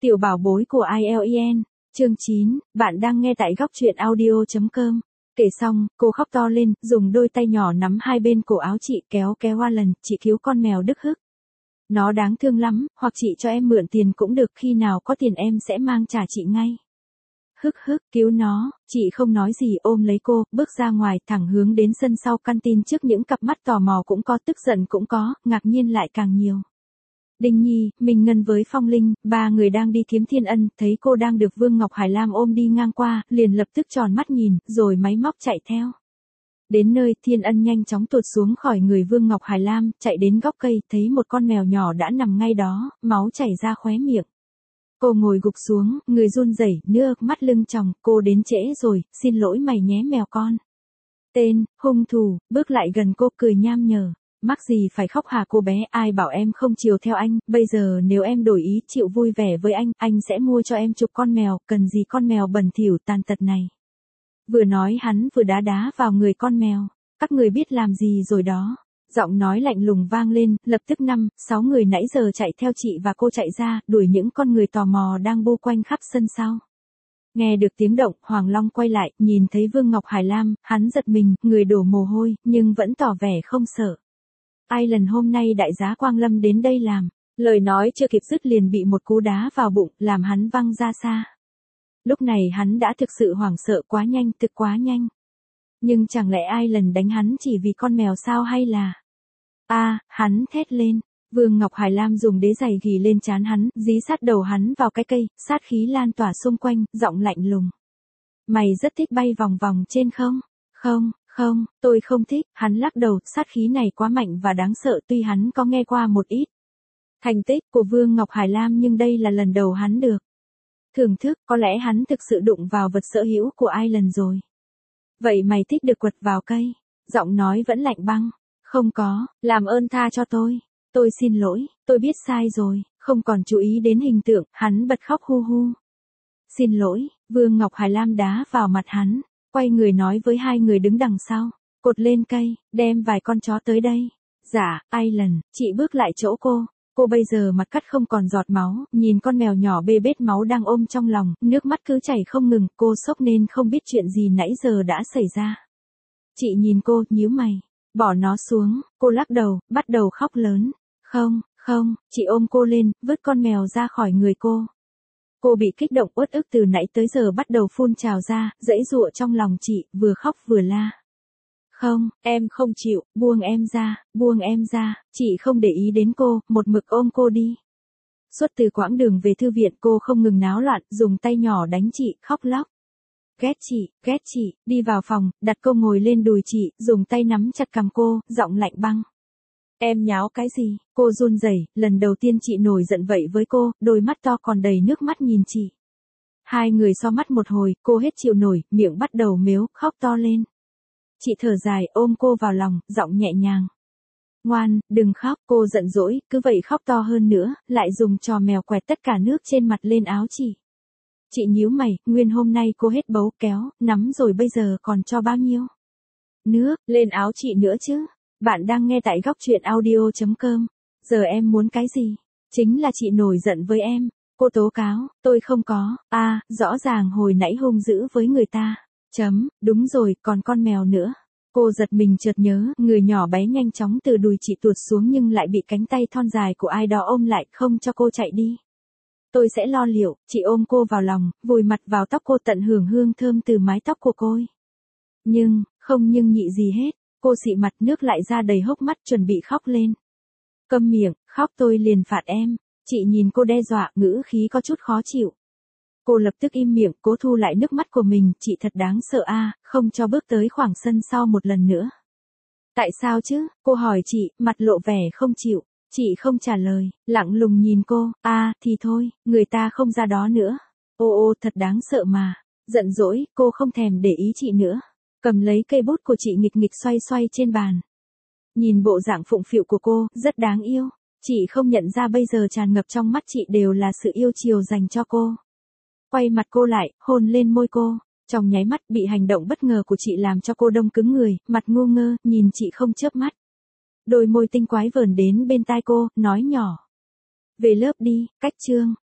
Tiểu bảo bối của IELTS, chương 9, bạn đang nghe tại góc truyện audio.com. Kể xong, cô khóc to lên, dùng đôi tay nhỏ nắm hai bên cổ áo chị kéo Alan, chị cứu con mèo Đức Hức. Nó đáng thương lắm, hoặc chị cho em mượn tiền cũng được, khi nào có tiền em sẽ mang trả chị ngay. Hức hức, cứu nó, chị không nói gì ôm lấy cô, bước ra ngoài thẳng hướng đến sân sau canteen trước những cặp mắt tò mò cũng có, tức giận cũng có, ngạc nhiên lại càng nhiều. Đinh Nhi, Minh Ngân với Phong Linh, ba người đang đi kiếm Thiên Ân, thấy cô đang được Vương Ngọc Hải Lam ôm đi ngang qua, liền lập tức tròn mắt nhìn, rồi máy móc chạy theo. Đến nơi, Thiên Ân nhanh chóng tuột xuống khỏi người Vương Ngọc Hải Lam, chạy đến góc cây, thấy một con mèo nhỏ đã nằm ngay đó, máu chảy ra khóe miệng. Cô ngồi gục xuống, người run rẩy, nước mắt lưng tròng, cô đến trễ rồi, xin lỗi mày nhé mèo con. Tên, hung thủ, bước lại gần cô cười nham nhở. Mắc gì phải khóc hả cô bé, ai bảo em không chiều theo anh, bây giờ nếu em đổi ý chịu vui vẻ với anh sẽ mua cho em chục con mèo, cần gì con mèo bẩn thỉu tàn tật này. Vừa nói hắn vừa đá vào người con mèo, các người biết làm gì rồi đó. Giọng nói lạnh lùng vang lên, lập tức 5-6 người nãy giờ chạy theo chị và cô chạy ra, đuổi những con người tò mò đang bu quanh khắp sân sau. Nghe được tiếng động, Hoàng Long quay lại, nhìn thấy Vương Ngọc Hải Lam, hắn giật mình, người đổ mồ hôi, nhưng vẫn tỏ vẻ không sợ. Ai lần hôm nay đại giá Quang Lâm đến đây làm, lời nói chưa kịp dứt liền bị một cú đá vào bụng, làm hắn văng ra xa. Lúc này hắn đã thực sự hoảng sợ, quá nhanh, thực quá nhanh. Nhưng chẳng lẽ ai lần đánh hắn chỉ vì con mèo sao, hay là... Hắn thét lên, Vương Ngọc Hải Lam dùng đế giày ghì lên trán hắn, dí sát đầu hắn vào cái cây, sát khí lan tỏa xung quanh, giọng lạnh lùng. Mày rất thích bay vòng vòng trên không? Không, tôi không thích, hắn lắc đầu, sát khí này quá mạnh và đáng sợ, tuy hắn có nghe qua một ít thành tích của Vương Ngọc Hải Lam nhưng đây là lần đầu hắn được thưởng thức, có lẽ hắn thực sự đụng vào vật sở hữu của ai lần rồi. Vậy mày thích được quật vào cây? Giọng nói vẫn lạnh băng. Không có, làm ơn tha cho tôi xin lỗi, tôi biết sai rồi, không còn chú ý đến hình tượng, hắn bật khóc hu hu. Xin lỗi, Vương Ngọc Hải Lam đá vào mặt hắn. Quay người nói với hai người đứng đằng sau, cột lên cây, đem vài con chó tới đây. Dạ, Alan, chị bước lại chỗ cô bây giờ mặt cắt không còn giọt máu, nhìn con mèo nhỏ bê bết máu đang ôm trong lòng, nước mắt cứ chảy không ngừng, cô sốc nên không biết chuyện gì nãy giờ đã xảy ra. Chị nhìn cô, nhíu mày, bỏ nó xuống, cô lắc đầu, bắt đầu khóc lớn. Không, chị ôm cô lên, vứt con mèo ra khỏi người cô. Cô bị kích động uất ức từ nãy tới giờ bắt đầu phun trào ra, giãy giụa trong lòng chị, vừa khóc vừa la. Không, em không chịu, buông em ra, chị không để ý đến cô, một mực ôm cô đi. Suốt từ quãng đường về thư viện cô không ngừng náo loạn, dùng tay nhỏ đánh chị, khóc lóc. Ghét chị, đi vào phòng, đặt cô ngồi lên đùi chị, dùng tay nắm chặt cằm cô, giọng lạnh băng. Em nháo cái gì? Cô run rẩy, lần đầu tiên chị nổi giận vậy với cô, đôi mắt to còn đầy nước mắt nhìn chị. Hai người so mắt một hồi, cô hết chịu nổi, miệng bắt đầu mếu, khóc to lên. Chị thở dài, ôm cô vào lòng, giọng nhẹ nhàng. Ngoan, đừng khóc, cô giận dỗi, cứ vậy khóc to hơn nữa, lại dùng trò mèo quẹt tất cả nước trên mặt lên áo chị. Chị nhíu mày, nguyên hôm nay cô hết bấu kéo, nắm rồi bây giờ còn cho bao nhiêu nước lên áo chị nữa chứ. Bạn đang nghe tại góc truyện audio.com. Giờ em muốn cái gì? Chính là chị nổi giận với em. Cô tố cáo, tôi không có. Rõ ràng hồi nãy hung dữ với người ta. Đúng rồi, còn con mèo nữa. Cô giật mình chợt nhớ, người nhỏ bé nhanh chóng từ đùi chị tuột xuống nhưng lại bị cánh tay thon dài của ai đó ôm lại, không cho cô chạy đi. Tôi sẽ lo liệu, chị ôm cô vào lòng, vùi mặt vào tóc cô tận hưởng hương thơm từ mái tóc của cô. Không nhị gì hết. Cô xị mặt, nước lại ra đầy hốc mắt, chuẩn bị khóc lên. Câm miệng, khóc tôi liền phạt em. Chị nhìn cô đe dọa, ngữ khí có chút khó chịu. Cô lập tức im miệng, cố thu lại nước mắt của mình, chị thật đáng sợ không cho bước tới khoảng sân sau một lần nữa. Tại sao chứ? Cô hỏi chị, mặt lộ vẻ không chịu. Chị không trả lời, lặng lùng nhìn cô, thì thôi, người ta không ra đó nữa. Thật đáng sợ mà. Giận dỗi, cô không thèm để ý chị nữa. Cầm lấy cây bút của chị nghịch nghịch xoay trên bàn. Nhìn bộ dạng phụng phịu của cô, rất đáng yêu. Chị không nhận ra bây giờ tràn ngập trong mắt chị đều là sự yêu chiều dành cho cô. Quay mặt cô lại, hôn lên môi cô. Trong nháy mắt bị hành động bất ngờ của chị làm cho cô đông cứng người, mặt ngu ngơ, nhìn chị không chớp mắt. Đôi môi tinh quái vờn đến bên tai cô, nói nhỏ. Về lớp đi, cách chương.